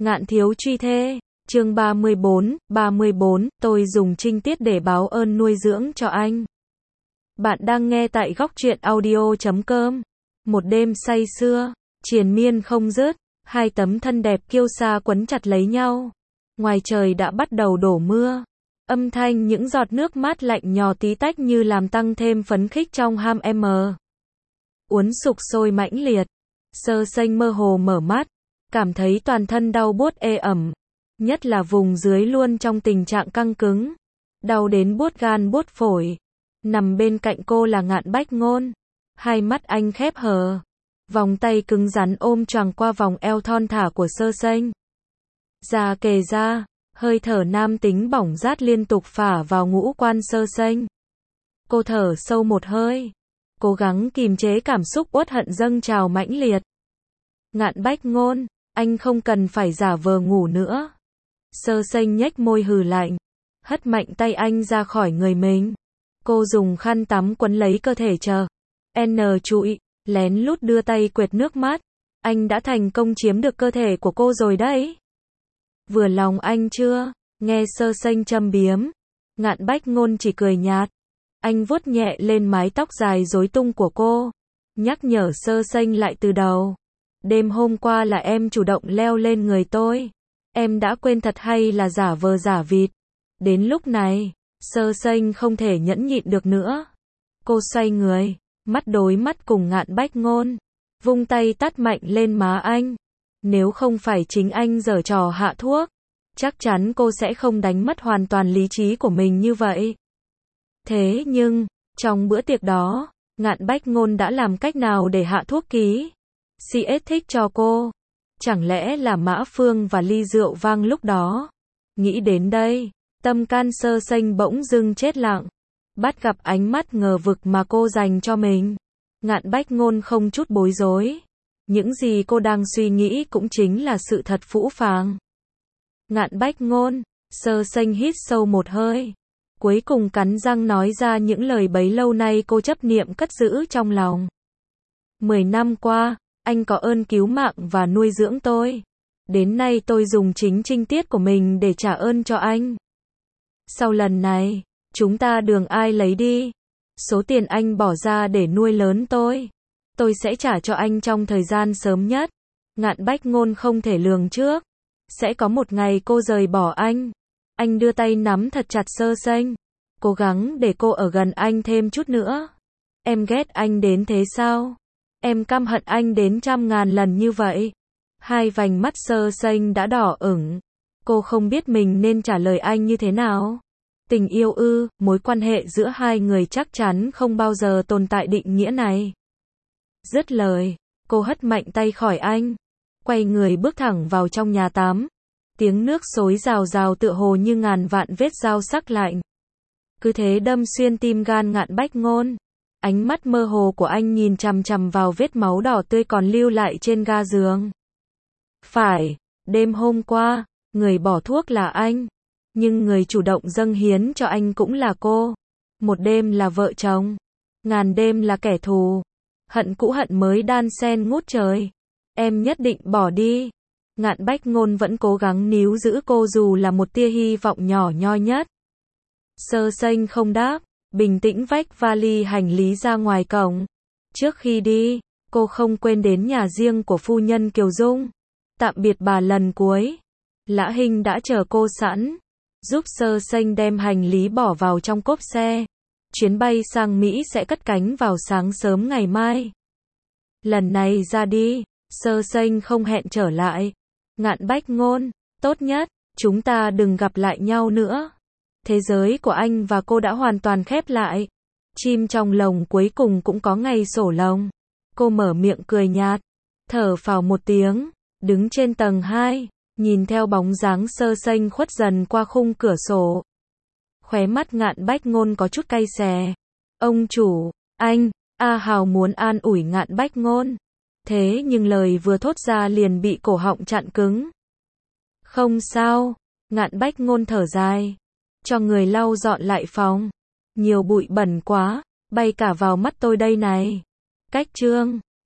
Ngạn thiếu truy thê, chương 34, tôi dùng trinh tiết để báo ơn nuôi dưỡng cho anh. Bạn đang nghe tại góc truyện audio.com. Một đêm say sưa, triền miên không dứt, hai tấm thân đẹp kiêu sa quấn chặt lấy nhau. Ngoài trời đã bắt đầu đổ mưa. Âm thanh những giọt nước mát lạnh nhỏ tí tách như làm tăng thêm phấn khích trong ham em. Uốn sục sôi mãnh liệt. Sơ Sanh mơ hồ mở mắt, cảm thấy toàn thân đau buốt ê ẩm, nhất là vùng dưới luôn trong tình trạng căng cứng, đau đến buốt gan buốt phổi. Nằm bên cạnh cô là Ngạn Bách Ngôn, hai mắt anh khép hờ, vòng tay cứng rắn ôm choàng qua vòng eo thon thả của Sơ Sanh. Da kề da, hơi thở nam tính bỏng rát liên tục phả vào ngũ quan Sơ Sanh. Cô thở sâu một hơi, cố gắng kìm chế cảm xúc uất hận dâng trào mãnh liệt. Ngạn Bách Ngôn, anh không cần phải giả vờ ngủ nữa. Sơ Sanh nhếch môi hừ lạnh, hất mạnh tay anh ra khỏi người mình. Cô dùng khăn tắm quấn lấy cơ thể chờ. Trụi, lén lút đưa tay quệt nước mắt. Anh đã thành công chiếm được cơ thể của cô rồi đấy. Vừa lòng anh chưa? Nghe Sơ Sanh châm biếm, Ngạn Bách Ngôn chỉ cười nhạt. Anh vuốt nhẹ lên mái tóc dài rối tung của cô, nhắc nhở Sơ Sanh lại từ đầu. Đêm hôm qua là em chủ động leo lên người tôi. Em đã quên thật hay là giả vờ giả vịt? Đến lúc này, Sơ Sanh không thể nhẫn nhịn được nữa. Cô xoay người, mắt đối mắt cùng Ngạn Bách Ngôn, vung tay tát mạnh lên má anh. Nếu không phải chính anh giở trò hạ thuốc, chắc chắn cô sẽ không đánh mất hoàn toàn lý trí của mình như vậy. Thế nhưng, trong bữa tiệc đó, Ngạn Bách Ngôn đã làm cách nào để hạ thuốc ký CS thích cho cô? Chẳng lẽ là Mã Phương và ly rượu vang lúc đó? Nghĩ đến đây, tâm can Sơ Sanh bỗng dưng chết lặng. Bắt gặp ánh mắt ngờ vực mà cô dành cho mình, Ngạn Bách Ngôn không chút bối rối. Những gì cô đang suy nghĩ cũng chính là sự thật phũ phàng. Ngạn Bách Ngôn, Sơ Sanh hít sâu một hơi, cuối cùng cắn răng nói ra những lời bấy lâu nay cô chấp niệm cất giữ trong lòng. 10 năm qua, anh có ơn cứu mạng và nuôi dưỡng tôi. Đến nay tôi dùng chính trinh tiết của mình để trả ơn cho anh. Sau lần này, chúng ta đường ai lấy đi. Số tiền anh bỏ ra để nuôi lớn tôi sẽ trả cho anh trong thời gian sớm nhất. Ngạn Bách Ngôn không thể lường trước sẽ có một ngày cô rời bỏ anh. Anh đưa tay nắm thật chặt Sơ Sanh, cố gắng để cô ở gần anh thêm chút nữa. Em ghét anh đến thế sao? Em căm hận anh đến 100.000 lần như vậy. Hai vành mắt Sơ Sanh đã đỏ ửng. Cô không biết mình nên trả lời anh như thế nào. Tình yêu ư? Mối quan hệ giữa hai người chắc chắn không bao giờ tồn tại định nghĩa này. Dứt lời, cô hất mạnh tay khỏi anh, quay người bước thẳng vào trong nhà tắm. Tiếng nước xối rào rào tựa hồ như ngàn vạn vết dao sắc lạnh, cứ thế đâm xuyên tim gan Ngạn Bách Ngôn. Ánh mắt mơ hồ của anh nhìn chằm chằm vào vết máu đỏ tươi còn lưu lại trên ga giường. Phải, đêm hôm qua, người bỏ thuốc là anh, nhưng người chủ động dâng hiến cho anh cũng là cô. Một đêm là vợ chồng, ngàn đêm là kẻ thù. Hận cũ hận mới đan xen ngút trời. Em nhất định bỏ đi. Ngạn Bách Ngôn vẫn cố gắng níu giữ cô dù là một tia hy vọng nhỏ nhoi nhất. Sơ Sanh không đáp, bình tĩnh vách vali hành lý ra ngoài cổng. Trước khi đi, cô không quên đến nhà riêng của phu nhân Kiều Dung. Tạm biệt bà lần cuối. Lã Hinh đã chờ cô sẵn, giúp Sơ Sanh đem hành lý bỏ vào trong cốp xe. Chuyến bay sang Mỹ sẽ cất cánh vào sáng sớm ngày mai. Lần này ra đi, Sơ Sanh không hẹn trở lại. Ngạn Bách Ngôn, tốt nhất, chúng ta đừng gặp lại nhau nữa. Thế giới của anh và cô đã hoàn toàn khép lại. Chim trong lồng cuối cùng cũng có ngày sổ lồng. Cô mở miệng cười nhạt, thở phào một tiếng, đứng trên tầng 2, nhìn theo bóng dáng Sơ Sanh khuất dần qua khung cửa sổ. Khóe mắt Ngạn Bách Ngôn có chút cay xè. Ông chủ, anh, A Hào muốn an ủi Ngạn Bách Ngôn. Thế nhưng lời vừa thốt ra liền bị cổ họng chặn cứng. Không sao, Ngạn Bách Ngôn thở dài, cho người lau dọn lại phòng. Nhiều bụi bẩn quá, bay cả vào mắt tôi đây này. Cách chương